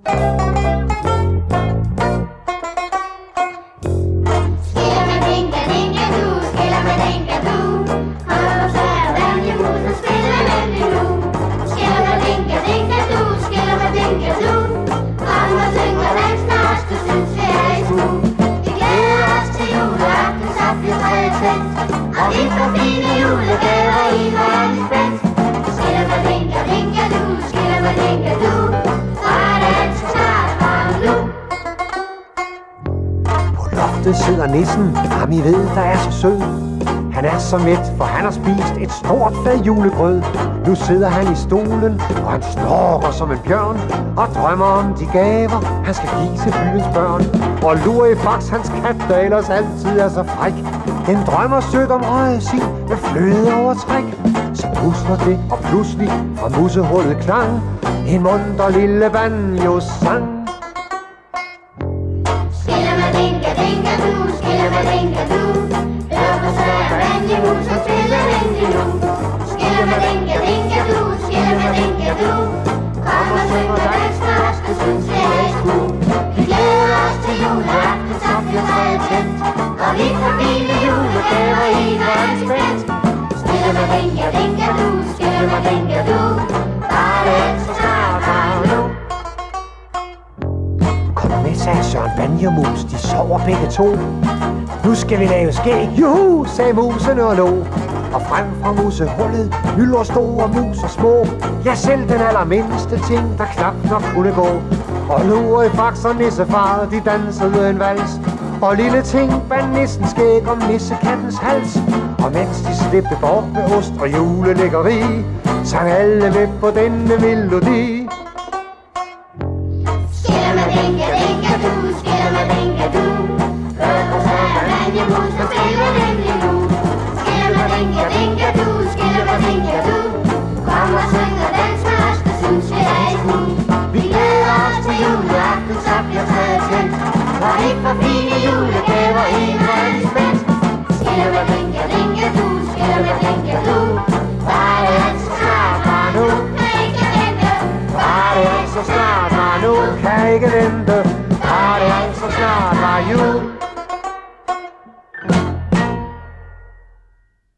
Og vi får fine julegaver i verdens bedst. Skillemadinka-dinka-du, skillemadinka-du, og det er så snart fra nu. På loftet sidder nissen, ham I ved, der er så sød. Han er så mæt, for han har spist et stort fad julegrød. Nu sidder han i stolen, og han snorker som en bjørn, og drømmer om de gaver, han skal give til byens børn. Og Lurifax, hans kat, der ellers altid er så fræk, den drømmer sødt om røgesild med fløde over træk. Så pusler det, og pludselig fra musehullet klang en munter lille banjo-sang. Skillemadinka-dinka-du, skillemadinka-du, hør på Søren Banjemus og spiller endelig nu. Skillemadinka-dinka-du, skillemadinka-du, kom og syng med den største, synes vi er i sku. Vi glæder os til juleaften, så bliver træet tændt, og vi får fine julegaver i verdens bedst. Skillemadinka-dinka-du, skillemadinka-du, bare det er så snart fra nu. Kom med, sagde Søren Banjemus, de sover begge to. Nu skal vi lave skæg, juhu, sagde musene og lå. Og frem fra musehullet hylder store mus og små. Ja, selv den allermindste ting, der knap nok kunne gå. Og Lurifax og nissefar, de dansede en vals. Og lille ting bandt nissen skæg om nissekattens hals. Og mens de slæbte bort med ost og julelækkeri, sang alle med på denne melodi. Skillemadinka-dinka-du, skillemadinka-du, hør på Søren Banjemus og spiller endelig nu. Skillemadinka-dinka-du, skillemadinka-du, kom og syng og den største, synes vi er i sku. Vi glæder os til juleaften, så bliver træet tændt, og vi får fine julegaver i verdens bedst. Skillemadinka-dinka-du, skillemadinka-du, bare det er så snart fra nu. Bare det er så snart fra nu, kan ikke vente. Bare det er så snart fra jul.